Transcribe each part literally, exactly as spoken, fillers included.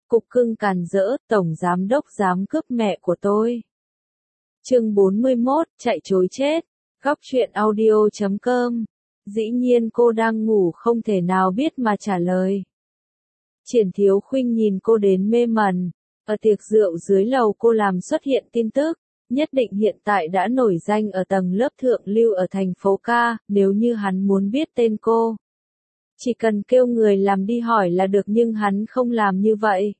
Cục cưng càn rỡ, tổng giám đốc dám cướp mẹ của tôi. Chương bốn mươi mốt, chạy trối chết. Góc truyện audio chấm com. Dĩ nhiên cô đang ngủ không thể nào biết mà trả lời. Triển Thiếu Khuynh nhìn cô đến mê mẩn. Ở tiệc rượu dưới lầu cô làm xuất hiện tin tức. Nhất định hiện tại đã nổi danh ở tầng lớp thượng lưu ở thành phố ca, nếu như hắn muốn biết tên cô. Chỉ cần kêu người làm đi hỏi là được, nhưng hắn không làm như vậy.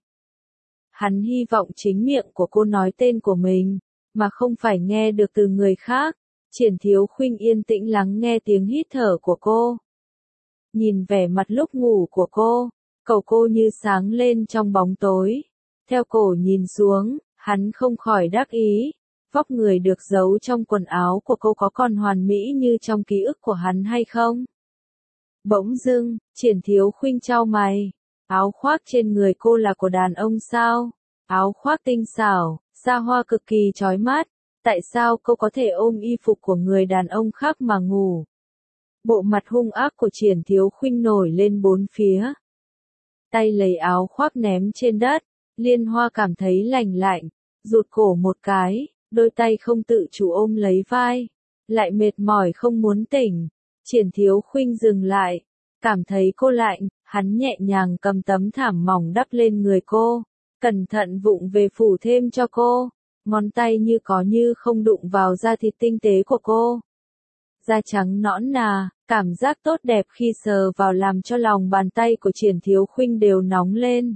Hắn hy vọng chính miệng của cô nói tên của mình, mà không phải nghe được từ người khác. Triển Thiếu Khuynh yên tĩnh lắng nghe tiếng hít thở của cô. Nhìn vẻ mặt lúc ngủ của cô, cầu cô như sáng lên trong bóng tối. Theo cổ nhìn xuống, hắn không khỏi đắc ý. Vóc người được giấu trong quần áo của cô có còn hoàn mỹ như trong ký ức của hắn hay không? Bỗng dưng, Triển Thiếu Khuynh chau mày. Áo khoác trên người cô là của đàn ông sao? Áo khoác tinh xảo, xa hoa cực kỳ chói mắt. Tại sao cô có thể ôm y phục của người đàn ông khác mà ngủ? Bộ mặt hung ác của Triển Thiếu Khuynh nổi lên bốn phía. Tay lấy áo khoác ném trên đất. Liên Hoa cảm thấy lành lạnh, rụt cổ một cái, đôi tay không tự chủ ôm lấy vai. Lại mệt mỏi không muốn tỉnh. Triển Thiếu Khuynh dừng lại, cảm thấy cô lạnh, hắn nhẹ nhàng cầm tấm thảm mỏng đắp lên người cô, cẩn thận vụng về phủ thêm cho cô, ngón tay như có như không đụng vào da thịt tinh tế của cô. Da trắng nõn nà, cảm giác tốt đẹp khi sờ vào làm cho lòng bàn tay của Triển Thiếu Khuynh đều nóng lên.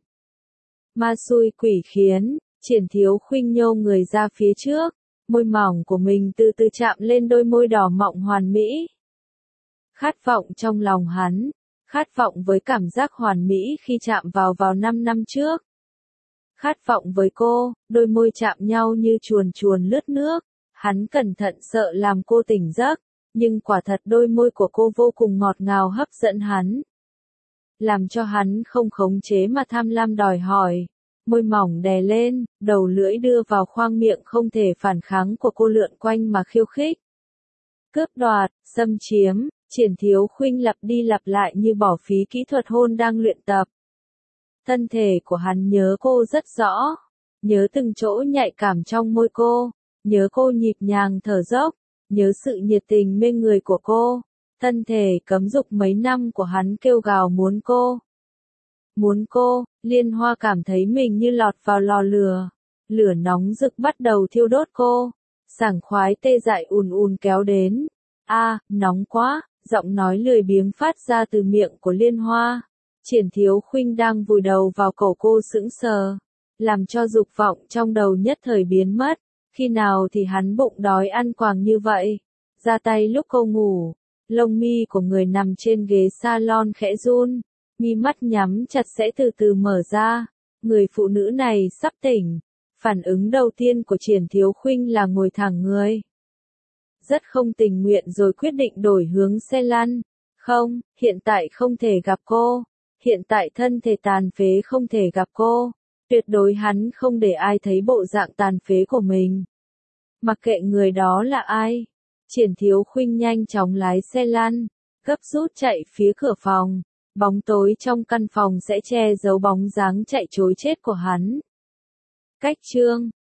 Ma xui quỷ khiến, Triển Thiếu Khuynh nhô người ra phía trước, môi mỏng của mình từ từ chạm lên đôi môi đỏ mọng hoàn mỹ. Khát vọng trong lòng hắn, khát vọng với cảm giác hoàn mỹ khi chạm vào vào năm năm trước. Khát vọng với cô, đôi môi chạm nhau như chuồn chuồn lướt nước, hắn cẩn thận sợ làm cô tỉnh giấc, nhưng quả thật đôi môi của cô vô cùng ngọt ngào hấp dẫn hắn. Làm cho hắn không khống chế mà tham lam đòi hỏi, môi mỏng đè lên, đầu lưỡi đưa vào khoang miệng không thể phản kháng của cô lượn quanh mà khiêu khích. Cướp đoạt, xâm chiếm. Triển Thiếu Khuynh lặp đi lặp lại như bỏ phí kỹ thuật hôn đang luyện tập. Thân thể của hắn nhớ cô rất rõ, nhớ từng chỗ nhạy cảm trong môi cô, nhớ cô nhịp nhàng thở dốc, nhớ sự nhiệt tình mê người của cô. Thân thể cấm dục mấy năm của hắn kêu gào muốn cô. Muốn cô, Liên Hoa cảm thấy mình như lọt vào lò lửa. Lửa nóng rực bắt đầu thiêu đốt cô. Sảng khoái tê dại ùn ùn kéo đến. A, à, nóng quá. Giọng nói lười biếng phát ra từ miệng của Liên Hoa. Triển Thiếu Khuynh đang vùi đầu vào cổ cô sững sờ, làm cho dục vọng trong đầu nhất thời biến mất. Khi nào thì hắn bụng đói ăn quàng như vậy? Ra tay lúc cô ngủ, lông mi của người nằm trên ghế salon khẽ run, mi mắt nhắm chặt sẽ từ từ mở ra. Người phụ nữ này sắp tỉnh. Phản ứng đầu tiên của Triển Thiếu Khuynh là ngồi thẳng người. Rất không tình nguyện rồi quyết định đổi hướng xe lăn. Không, hiện tại không thể gặp cô. Hiện tại thân thể tàn phế không thể gặp cô. Tuyệt đối hắn không để ai thấy bộ dạng tàn phế của mình. Mặc kệ người đó là ai. Triển Thiếu Khuynh nhanh chóng lái xe lăn, gấp rút chạy phía cửa phòng. Bóng tối trong căn phòng sẽ che giấu bóng dáng chạy trối chết của hắn. Cách chương